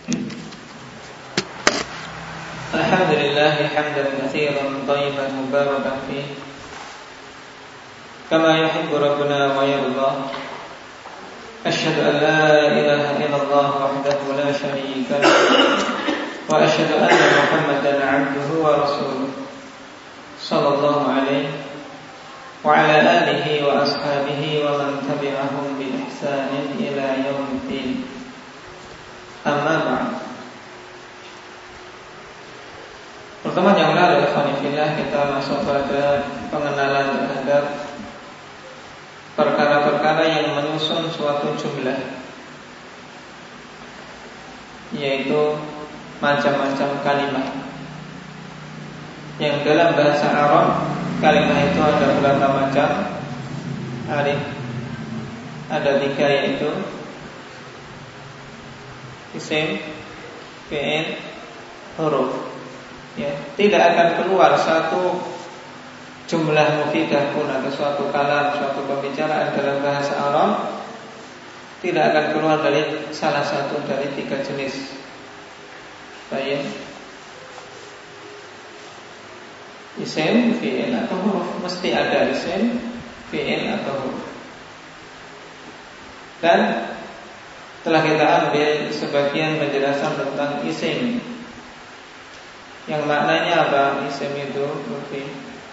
Alhamdulillah hamdan katsiran thayyiban mubarakan fihi kama yuhibbu rabbuna wa yarda. Asyhadu an la ilaha illallah wahdahu la syarika lah wa asyhadu anna Muhammadan 'abduhu wa rasuluh sallallahu alaihi wa ala alihi wa ashabihi wa man tabi'ahum bi ihsanin ila yaumiddin. Amma ba'd. Pertemuan yang lalu, alhamdulillah, kita masuk pada pengenalan terhadap perkara-perkara yang menyusun suatu jumlah, yaitu macam-macam kalimat. Yang dalam bahasa Arab, kalimat itu ada berapa macam? Ada 3, yaitu isim, fi'il, huruf. Ya, tidak akan keluar satu jumlah mufidah pun atau suatu kalam, suatu pembicaraan dalam bahasa Arab tidak akan keluar dari salah satu dari 3 jenis. Baik, isim, fi'il atau huruf. Mesti ada isim, fi'il atau huruf. Dan telah kita ambil sebagian penjelasan tentang isim, yang maknanya apa? Isim itu mufid.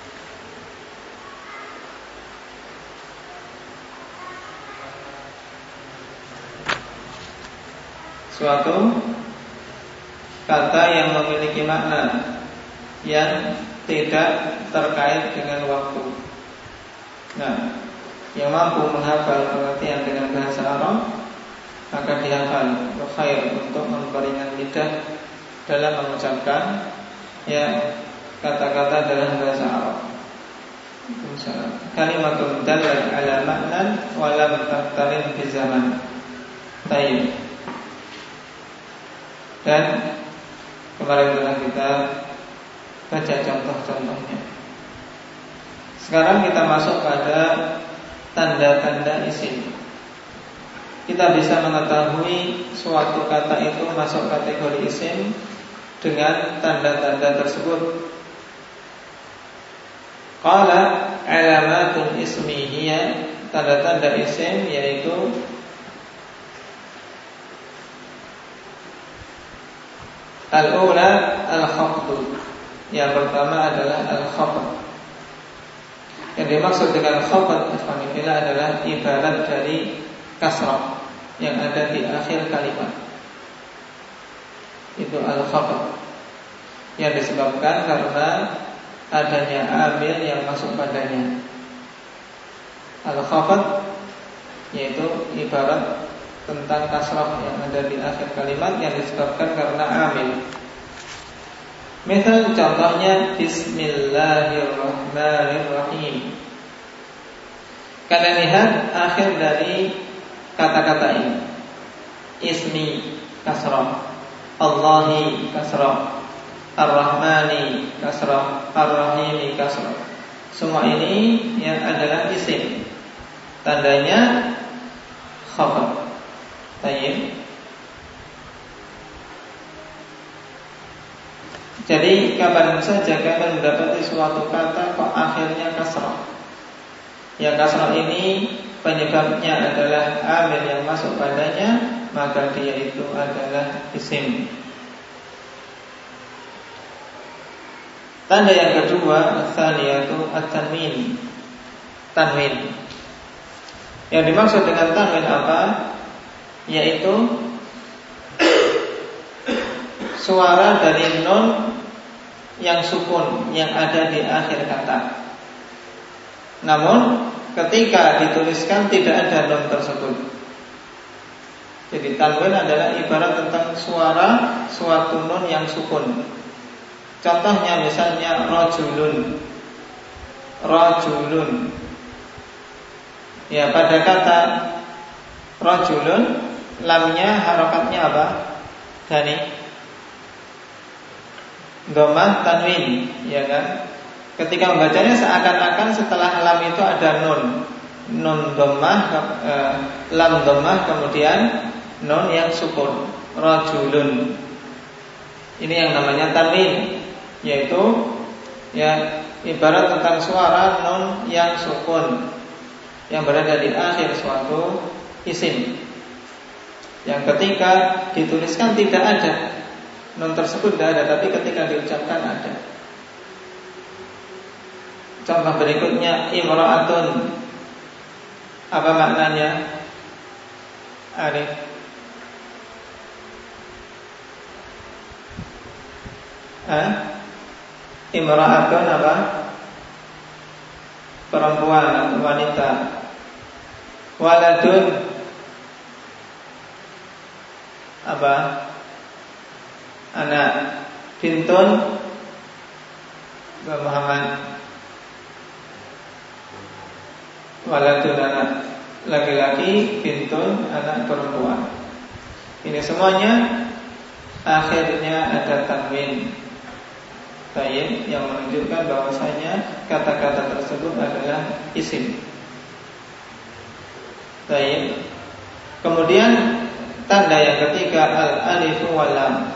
Suatu kata yang memiliki makna yang tidak terkait dengan waktu. Nah, yang mampu menghafal pengertian dengan bahasa Arab maka dihafal. Khair untuk memperingat lidah dalam mengucapkan kata-kata dalam bahasa Arab. Kalimatun dallat ala ma'nan wa lam taqtarin bi zaman. Baik. Dan kemarin telah kita baca contoh-contohnya. Sekarang kita masuk pada tanda-tanda isim. Kita bisa mengetahui suatu kata itu masuk kategori isim dengan tanda-tanda tersebut. Qala alamatun ismi hiya, tanda-tanda isim yaitu al-ula al-khafdu. Yang pertama adalah al-khafd. Yang dimaksud dengan khafd adalah ibarat dari kasrah yang ada di akhir kalimat. Itu al-khafd, yang disebabkan karena adanya amil yang masuk padanya. Al-khafd yaitu ibarat tentang kasrah yang ada di akhir kalimat yang disebabkan karena amil. Misal contohnya Bismillahirrahmanirrahim. Kalian lihat akhir dari kata-kata ini. Ismi kasrah, Allahi kasrah, Ar-Rahmani kasrah, Ar-Rahimi kasrah. Semua ini yang adalah isim. Tandanya khafd. Baik. Jadi kapan saja kalian mendapati suatu kata kok akhirnya kasrah, ya kasrah ini penyebabnya adalah amil yang masuk padanya, maka dia itu adalah isim. Tanda yang kedua, tsaniyatu at-tanwin. Tanwin. Yang dimaksud dengan tanwin apa? Yaitu suara dari nun yang sukun yang ada di akhir kata. Namun ketika dituliskan tidak ada nun tersebut. Jadi tanwin adalah ibarat tentang suara suatu nun yang sukun. Contohnya misalnya rajulun. Rajulun. Ya, pada kata rajulun, lamnya harokatnya apa? Dani dhammah tanwin, ya kan? Ketika membacanya seakan-akan setelah lam itu ada nun. Nun dhammah, lam dhammah, kemudian nun yang sukun. rajulun. Ini yang namanya tanwin, yaitu ya ibarat tentang suara nun yang sukun yang berada di akhir suatu isim, yang ketika dituliskan tidak ada, nun tersebut tidak ada, tapi ketika diucapkan ada. Contoh berikutnya imra'atun. Apa maknanya? Arif. Imra'atun apa? Perempuan atau wanita. Waladun apa? Anak. Bintun Muhammad. Waladun anak laki-laki, bintun anak perempuan. Ini semuanya akhirnya ada tanwin tayyib yang menunjukkan bahwasanya kata-kata tersebut adalah isim tayyib. Kemudian tanda yang ketiga al-alif wal lam,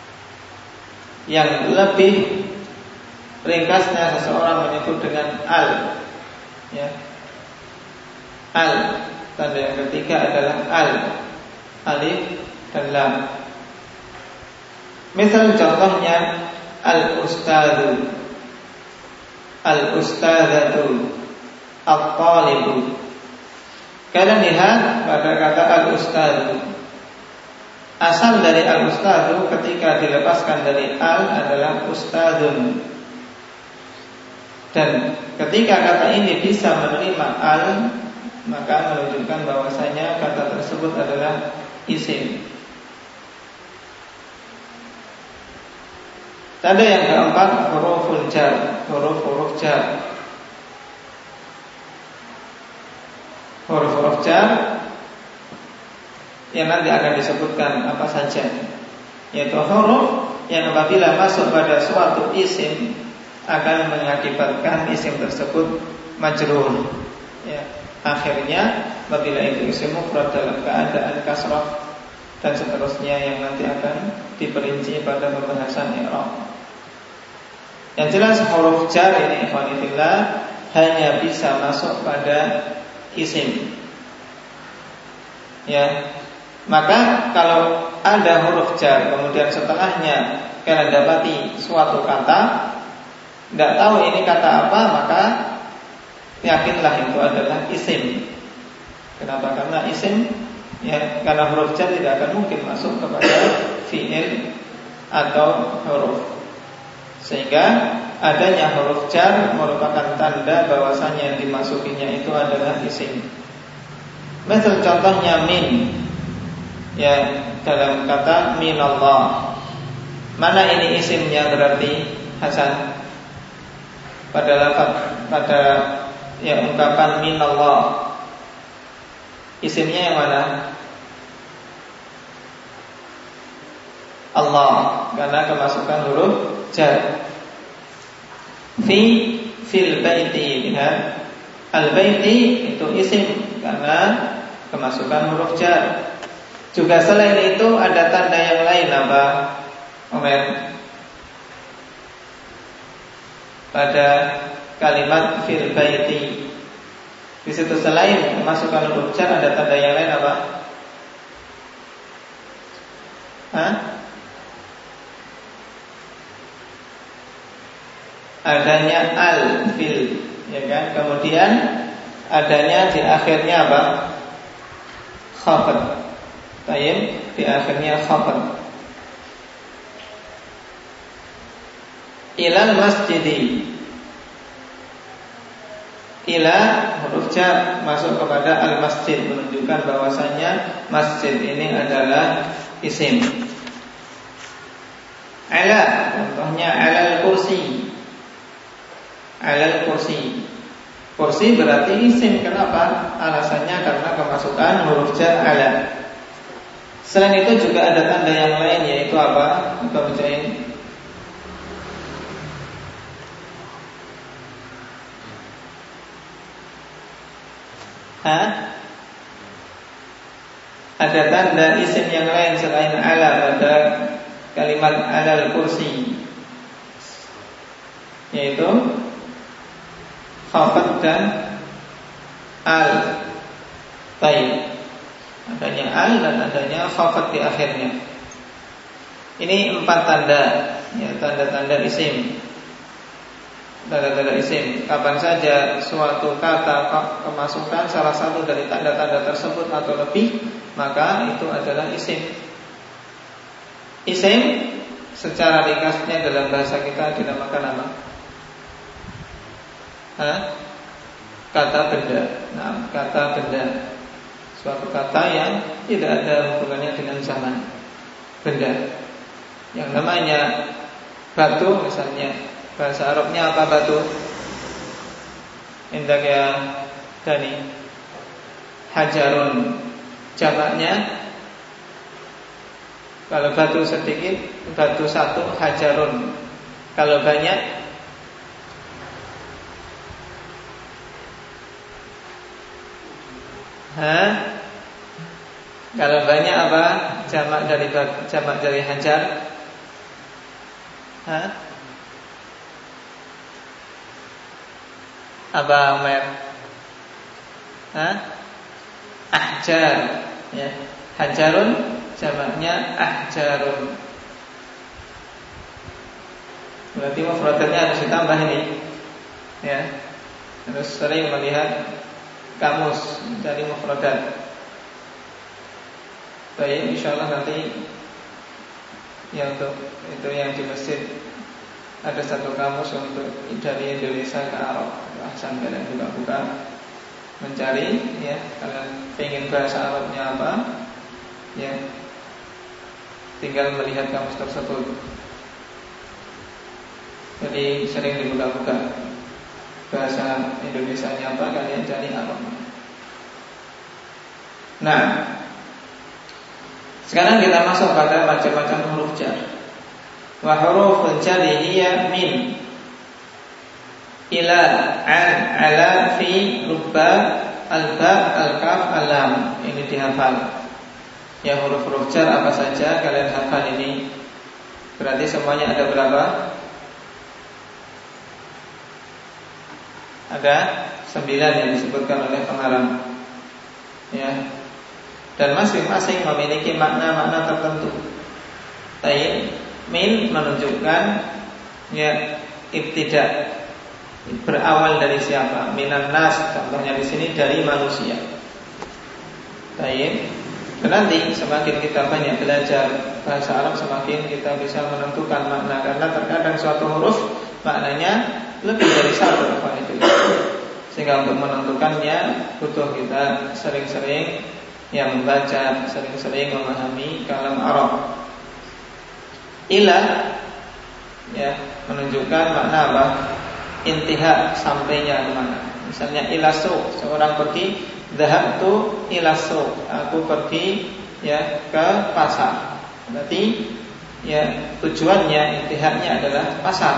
yang lebih ringkasnya seseorang menyebut dengan al, ya. Al, tanda yang ketiga adalah al, alif dan lam. Misal contohnya al-ustadu, al-ustadatu, al-talibu. Kalian lihat pada kata al-ustadu, asal dari al-ustadu ketika dilepaskan dari al adalah ustadun. Dan ketika kata ini bisa menerima al, maka menunjukkan bahwasanya kata tersebut adalah isim. Tanda yang keempat huruful jar, huruf-huruf jar. Huruf-huruf jar yang nanti akan disebutkan apa saja, yaitu huruf yang apabila masuk pada suatu isim akan mengakibatkan isim tersebut majrur, ya. Akhirnya apabila itu isim mufrad dalam keadaan kasrah dan seterusnya yang nanti akan diperinci pada pembahasan i'rab. Yang jelas huruf jar ini ikhwani fillah hanya bisa masuk pada isim, ya. Maka kalau ada huruf jar kemudian setelahnya kalian dapati suatu kata, tidak tahu ini kata apa, maka yakinlah itu adalah isim. Kenapa? Karena isim, ya, karena huruf jar tidak akan mungkin masuk kepada fi'il atau huruf. Sehingga adanya huruf jar merupakan tanda bahwasanya yang dimasukinya itu adalah isim. Misal contohnya min, ya, dalam kata minallah. Mana ini isimnya berarti Hasan? Pada lafaz, pada ya ungkapan minallah, isimnya yang mana? Allah, karena kemasukan huruf jar. Fil baiti, lihat al baiti itu isim karena kemasukan huruf jar. Juga selain itu ada tanda yang lain apa, Omer? Pada kalimat fil baiti, di situ selain kemasukan huruf jar ada tanda yang lain apa? Adanya al fil, ya kan? Kemudian adanya di akhirnya apa? Khafad. Tayyib, di akhirnya khafad. Ilal masjidi, ila huruf jar masuk kepada al masjid, menunjukkan bahwasanya masjid ini adalah isim. Ala, contohnya alal kursi. Alal kursi, kursi berarti isim. Kenapa? Alasannya karena kemasukan huruf jar ala. Selain itu juga ada tanda yang lain, yaitu apa? Kita bacain. ada tanda isim yang lain selain ala pada kalimat alal kursi, yaitu khafat dan al. Baik, adanya al dan adanya khafat di akhirnya. Ini 4 tanda, ya, tanda-tanda isim. Tanda-tanda isim. Kapan saja suatu kata kemasukan salah satu dari tanda-tanda tersebut atau lebih, maka itu adalah isim. Isim secara ringkasnya dalam bahasa kita dinamakan apa? Kata benda. Nah, kata benda, suatu kata yang tidak ada hubungannya dengan zaman. Benda. Yang namanya batu misalnya, bahasa Arabnya apa batu? Indah ya Dani. Hajarun. Jamaknya, kalau batu sedikit, batu satu, hajarun. Kalau banyak, kalau banyak apa? Jamak dari hajar. Apa Mer? Ahjar, ya. Hajarun jamaknya ahjarun. Berarti mufradatnya harus ditambah ini, ya. Harus sering melihat kamus dari mufradat. Baik, insyaallah nanti ya untuk itu yang di masjid ada satu kamus untuk dari Indonesia ke Arab. Ahsan, kalian juga buka mencari, ya, kalian pengen bahasa Arabnya apa, ya, tinggal melihat kamus tersebut. Jadi sering dibuka-buka bahasa Indonesianya apa, kalian cari Arab. Nah, sekarang kita masuk pada macam-macam huruf jar. Wa huruful jar hiya min, ila, an, ala, fi, rubba, alba, al-kaf, al-lam. Ini dihafal. Ya, huruf-huruf jar apa saja kalian hafal ini. Berarti semuanya ada berapa? Ada 9 yang disebutkan oleh pengarang, ya. Dan masing-masing memiliki makna-makna tertentu. Tayyib, min menunjukkan, ya, ibtidak, berawal dari siapa? Minan nas, contohnya di sini dari manusia. Tayyib. Dan nanti semakin kita banyak belajar bahasa Arab, semakin kita bisa menentukan makna. Karena terkadang suatu huruf maknanya lebih dari satu, sehingga untuk menentukannya butuh kita sering-sering yang membaca, sering-sering memahami kalam Arab. Ilah, ya, menunjukkan makna apa? Intihak, sampainya kemana. Misalnya ilasu, seorang pergi, dhahabtu ilasu, aku pergi, ya, ke pasar. Berarti, ya, tujuannya, intihaknya adalah pasar.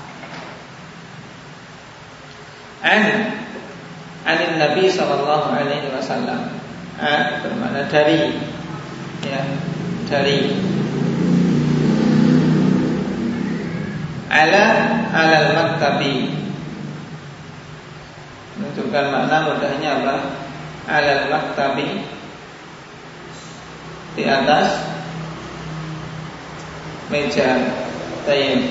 Anin Nabi sallallahu alaihi wasallam. Bermakna dari, ya, dari. Alal maktabi, menunjukkan makna mudahnya apa? Alal maktabi, di atas meja. Tayyib.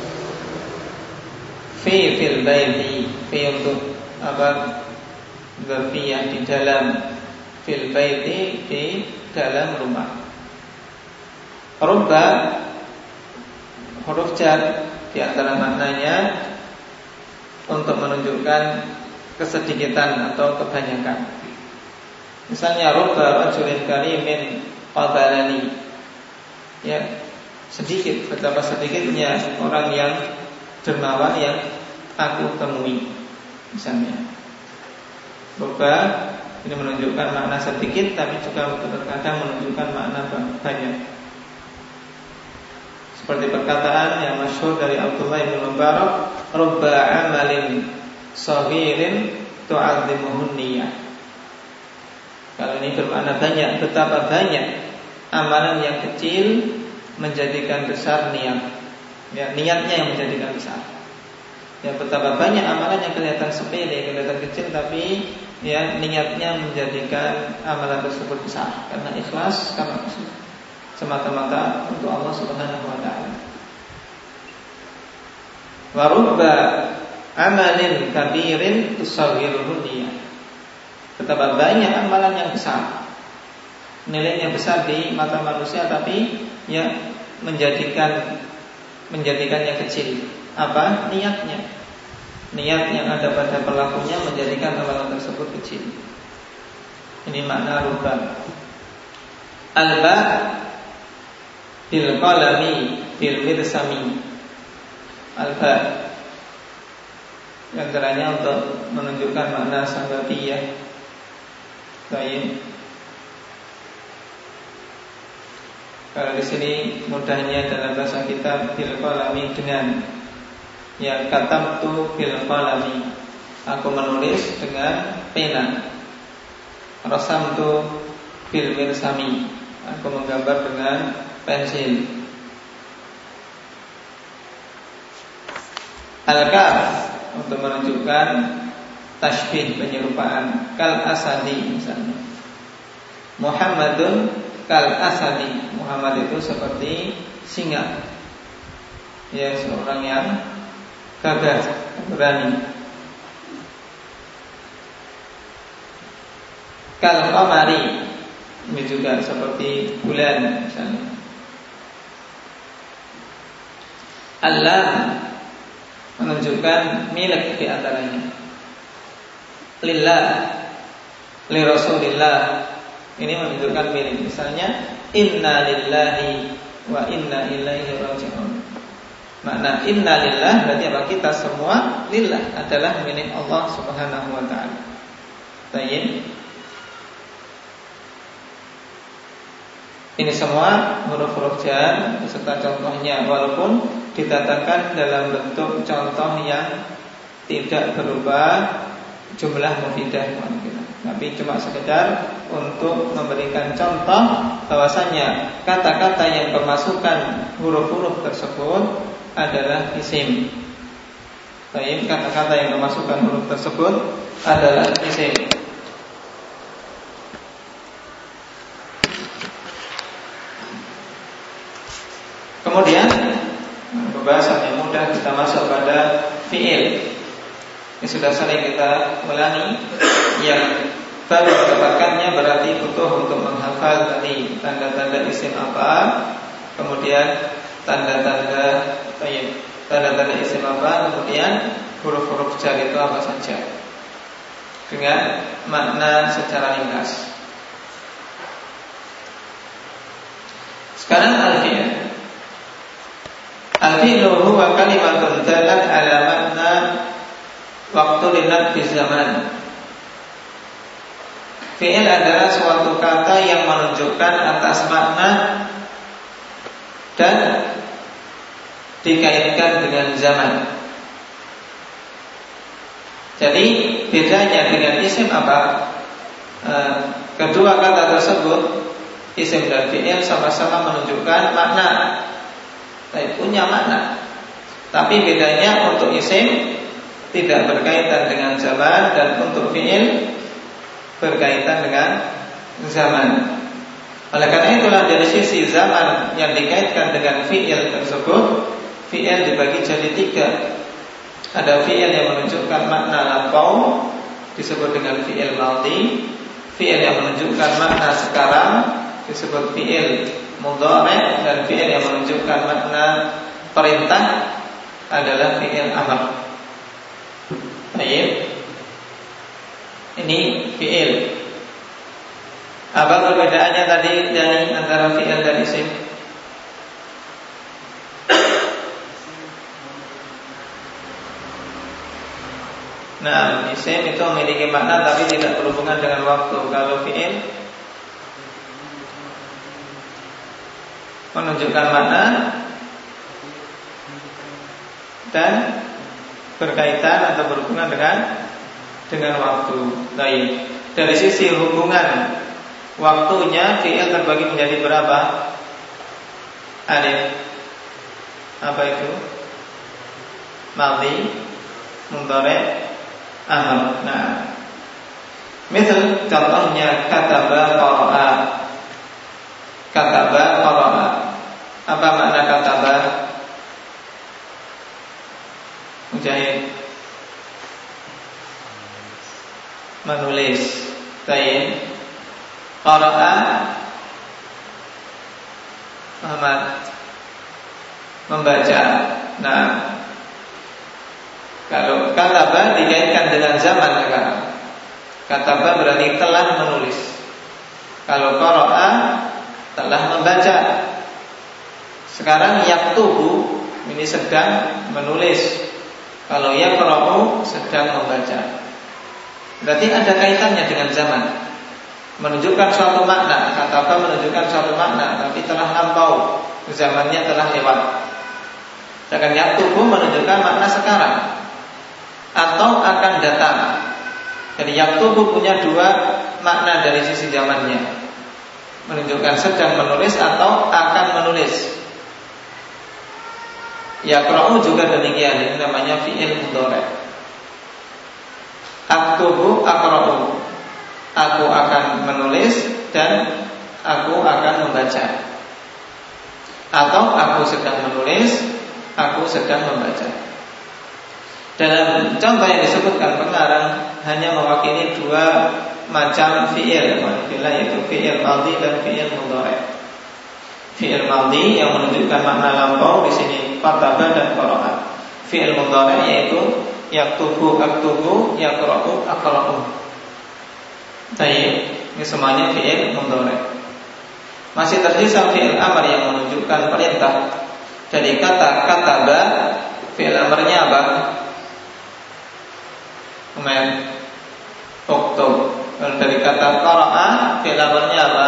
Fil baiti, fi untuk apa? Dzarfiyah, di dalam. Fil baiti, di dalam rumah. Rubba, huruf jar, di antara maknanya untuk menunjukkan kesedikitan atau kebanyakan. Misalnya rubba rajulin karimin qabalani, ya, sedikit, betapa sedikitnya orang yang dermawan yang aku temui. Misalnya rubba ini menunjukkan makna sedikit, tapi juga terkadang menunjukkan makna banyak. Seperti perkataan yang masyhur dari Abdullah bin Mubarak, rubba amalin saghirin tu'azzimuhun niyah. Kalau ini bermakna banyak, betapa banyak amalan yang kecil menjadikan besar niat. Ya, niatnya yang menjadikan besar. Ya, betapa banyak amalan yang kelihatan sepele, kelihatan kecil, tapi ya niatnya menjadikan amalan tersebut besar karena ikhlas, karena semata-mata untuk Allah Subhanahu wa taala. Wa rubba amalin kabirin tusawwiruhu niyah. Betapa banyak amalan yang besar, nilainya besar di mata manusia, tapi ya menjadikannya kecil. Apa? Niatnya. Niat yang ada pada pelakunya menjadikan amalan tersebut kecil. Ini makna rubba. Alba bil qalami bil mirsami. Alba yang antaranya untuk menunjukkan makna sababiyah. Baik. Kalau di sini mudahnya dalam bahasa kita bil qalami dengan ya katamtu bil qalami, aku menulis dengan pena. Rasamtu bil mirsami, aku menggambar dengan pensil. Al-kaf untuk menunjukkan tasbih, penyerupaan. Kal asadi misalnya. Muhammadun kal asadi, Muhammad itu seperti singa. Ya, seorang yang gagah, berani. Kal qamari, ini juga seperti bulan misalnya. Allah menunjukkan milik di antaranya. Lillah, li Rasulillah, ini menunjukkan milik. Misalnya inna lillahi wa inna ilaihi raji'un. Makna inna lillah berarti apa? Kita semua lillah, adalah milik Allah Subhanahu wa taala. Baik. Ini semua huruf-huruf jar beserta contohnya, walaupun ditatakan dalam bentuk contoh yang tidak berupa jumlah mufidah, tapi cuma sekedar untuk memberikan contoh bahwasanya kata-kata yang bermasukan huruf-huruf tersebut adalah isim. Baik, kata-kata yang bermasukan huruf tersebut adalah isim. Kemudian pembahasan yang mudah, kita masuk pada fi'il. Ini sudah sering kita ulangi. Yang baru mendapatkannya berarti butuh untuk menghafal tadi tanda-tanda isim apa, kemudian tanda-tanda isim apa, kemudian huruf-huruf jar itu apa saja, dengan makna secara ringkas. Sekarang al-fi'il. Al-fi'lu huwa kalimatun dalat ala makna waktu linat di zaman. Fi'il adalah suatu kata yang menunjukkan atas makna dan dikaitkan dengan zaman. Jadi bedanya dengan isim apa? Kedua kata tersebut, isim dan fi'il, sama-sama menunjukkan makna, punya makna. Tapi bedanya untuk isim tidak berkaitan dengan zaman, dan untuk fi'il berkaitan dengan zaman. Oleh karena itulah dari sisi zaman yang dikaitkan dengan fi'il tersebut, fi'il dibagi jadi 3. Ada fi'il yang menunjukkan makna lampau, disebut dengan fi'il madhi. Fi'il yang menunjukkan makna sekarang disebut fi'il mudhari', dan fi'il yang menunjukkan makna perintah adalah fi'il amr. Baik. Ini fi'il. Apa perbedaannya tadi dari antara fi'il dan isim? Nah, isim itu memiliki makna tapi tidak berhubungan dengan waktu. Kalau fi'il menunjukkan makna dan berkaitan atau berhubungan dengan waktu. Baik. Dari sisi hubungan waktunya fi'il terbagi menjadi berapa? Alif. Apa itu? Madhi, mudhari', amr. Nah, misal contohnya kataba qara'a. Kataba qara'a. Apa makna kataba? Mujahid. Menulis. Tayyib. Qara'a. Muhammad. Membaca. Nah, kalau kataba dikaitkan dengan zaman sekarang. Kataba berarti telah menulis. Kalau qara'a telah membaca. Sekarang yaktubu ini sedang menulis. Kalau yaqra'u sedang membaca. Berarti ada kaitannya dengan zaman. Menunjukkan suatu makna. Kataba menunjukkan suatu makna, tapi telah lampau, zamannya telah lewat. Sedangkan yaktubu menunjukkan makna sekarang atau akan datang. Jadi yaktubu punya dua makna dari sisi zamannya, menunjukkan sedang menulis atau akan menulis. Yaqra'u juga demikian, ini namanya fi'il mudhari'. Aktubu aqra'u, aku akan menulis dan aku akan membaca. Atau aku sedang menulis, aku sedang membaca. Dalam contoh yang disebutkan pengarang hanya mewakili dua macam fi'il, yaitu fi'il madhi dan fi'il mudhari'. Fi'il madhi yang menunjukkan makna lampau di sini kataba dan qara'a. Fi'il mudhari' yaitu yaktubu aktubu, yaqra'u aqra'u. Baik, ini semuanya fi'il mudhari'. Masih tersisa fi'il amr yang menunjukkan perintah. Dari kata kataba, fi'il amrnya apa? Uktub. Kalau dari kata qara'a, fi'il amrnya apa?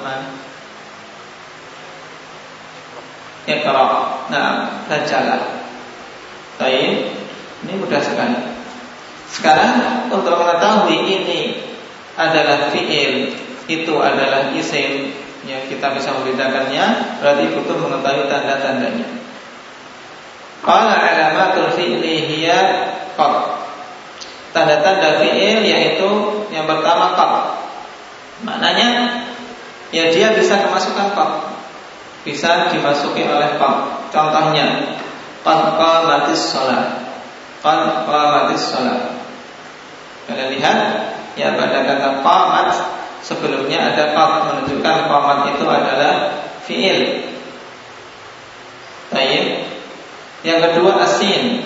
Iqra'. Nah, bacalah. Baik, ini mudah sekali. Sekarang untuk mengetahui ini adalah fi'il, itu adalah isim, yang kita bisa membedakannya, berarti butuh mengetahui tanda-tandanya. Qala alamatul fi'li hiya qad. Tanda-tanda fi'il yaitu yang pertama qad. Maknanya ya dia bisa kemasukan qad, bisa dimasuki oleh qad. Contohnya qad qamatis shalah. Qad qamatis shalah. Kalian lihat ya, pada kata qamat sebelumnya ada qad, menunjukkan qamat itu adalah fi'il. Baik. Yang kedua asin.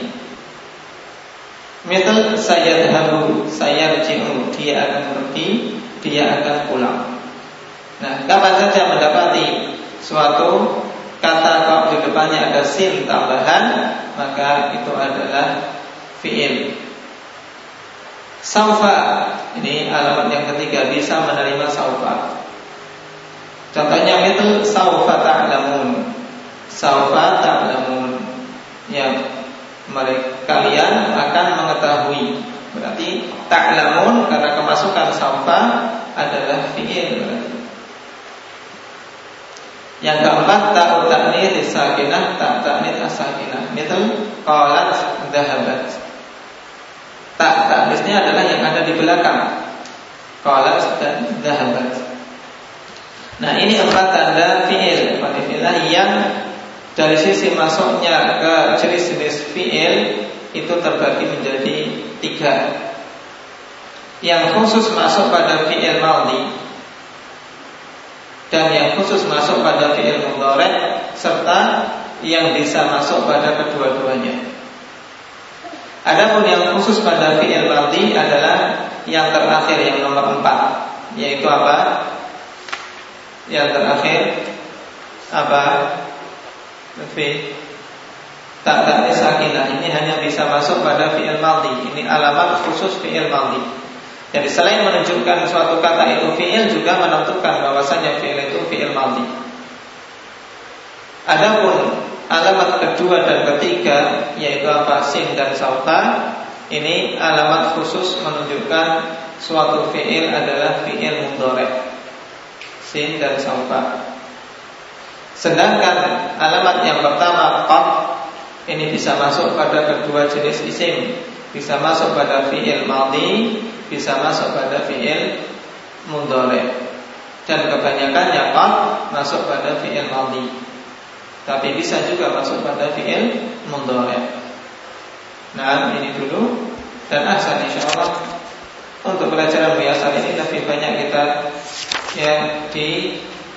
Misal sayadhabu, sayarji'u, dia akan pergi, dia akan pulang. Nah, kapan saja mendapati suatu kata kok di depannya ada sin tambahan, maka itu adalah fi'il. Saufa, ini alamat yang ketiga, bisa menerima saufa. Contohnya itu saufa ta'lamun. Saufa ta'lamun. Ya, kalian akan mengetahui. Berarti ta'lamun karena kemasukan saufa adalah fi'il berarti. Yang keempat ta'u ta'nits sakinah, ta'nits as-sakinah. Misal qalat dhahabat. Tak ta'nisnya adalah yang ada di belakang. Qalat dan dhahabat. Nah, ini empat tanda fi'il yang dari sisi masuknya ke jenis-jenis fi'il itu terbagi menjadi tiga. Yang khusus masuk pada fi'il madhi, dan yang khusus masuk pada fi'il mudhari', serta yang bisa masuk pada kedua-duanya. Adapun yang khusus pada fi'il madhi adalah yang terakhir, yang nomor 4, yaitu apa? Yang terakhir apa? Fi ta'nis sakinah. Ini hanya bisa masuk pada fi'il madhi. Ini alamat khusus fi'il madhi. Jadi selain menunjukkan suatu kata itu fi'il, juga menentukan bahwasanya fi'il itu fi'il madhi. Adapun alamat kedua dan ketiga, yaitu apa? Sin dan saufa. Ini alamat khusus menunjukkan suatu fi'il adalah fi'il mudhari'. sin dan saufa. Sedangkan alamat yang pertama qad ini bisa masuk pada kedua jenis isim, bisa masuk pada fi'il madhi, bisa masuk pada fi'il mudhari'. Dan kebanyakannya qad masuk pada fi'il madhi, tapi bisa juga masuk pada fi'il mudhari'. Nah, ini dulu. Dan ahsan insyaallah untuk pelajaran biasa ini lebih banyak kita yang di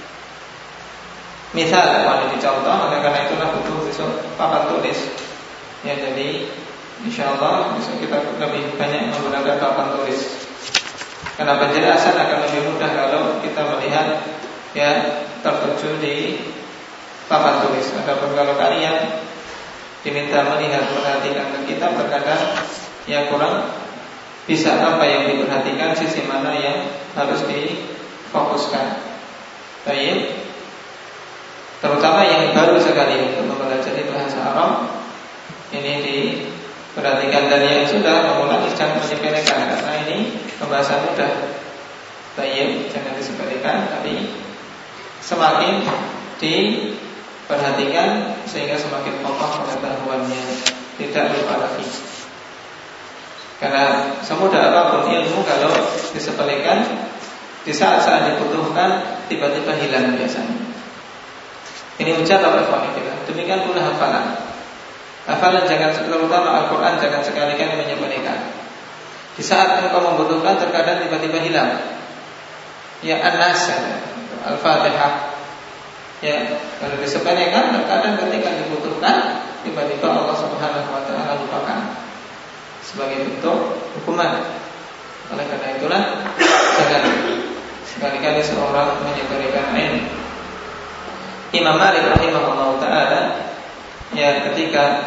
misal kalau dicontoh, oleh karena itulah butuh besok papan tulis. Ya, jadi insyaallah besok kita lebih banyak menggunakan papan tulis. Karena penjelasan akan lebih mudah kalau kita melihat ya tertuju di papan tulis. Adapun kalau kalian diminta melihat perhatikan ke kita, terkadang ya kurang bisa apa yang diperhatikan, sisi mana yang harus difokuskan. Baik. Terutama yang baru sekali untuk mempelajari bahasa Arab, ini diperhatikan, dan yang sudah memulai jangan menyepelekan, karena ini pembahasan mudah. Baik, jangan disepelekan, tapi semakin diperhatikan sehingga semakin kokoh pengetahuannya, tidak lupa lagi. Karena semudah apapun ilmu, kalau disepelekan di saat-saat dibutuhkan tiba-tiba hilang biasanya. Ini ucapan ikhwanillah. Demikian pula hafalan. Hafalan jangan, terutama Al-Quran, jangan sekali-kali menyepelekan. Di saat engkau membutuhkan terkadang tiba-tiba hilang. Ya An-Nas, Al-Fatihah. Ya, kalau disepelekan terkadang ketika dibutuhkan tiba-tiba Allah Subhanahu wa taala lupakan sebagai bentuk hukuman. Oleh karena itulah jangan sekali-kali seorang menyepelekan ilmu. Imam Malik rahimahullah ta'ala ya ketika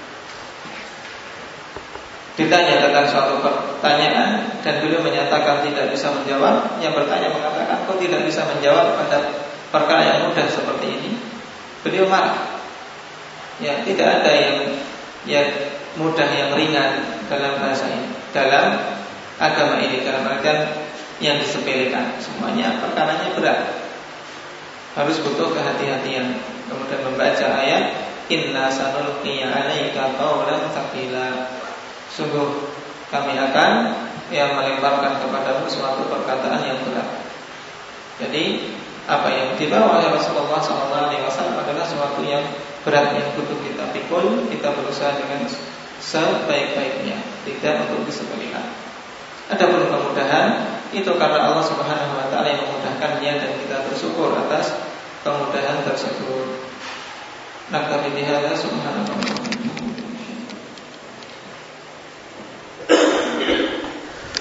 ditanya tentang suatu pertanyaan dan beliau menyatakan tidak bisa menjawab, yang bertanya mengatakan kok tidak bisa menjawab pada perkara yang mudah seperti ini, beliau marah. Ya, tidak ada yang mudah, yang ringan dalam bahasa ini, dalam agama ini, dalam artian yang disepelekan. Semuanya perkaranya berat, harus butuh kehati-hatian. Kemudian membaca ayat inna sanulqi 'alaika qawlan tsaqila, sungguh kami akan melemparkan kepadamu suatu perkataan yang berat. Jadi apa yang dibawa oleh Rasulullah SAW adalah sesuatu yang berat, yang butuh kita pikul, kita berusaha dengan sebaik-baiknya, tidak untuk disepelekan. Adapun kemudahan itu karena Allah Subhanahu wa taala yang memudahkannya, dan kita bersyukur atas kemudahan tersebut. Naktabi bihadza subhanallah.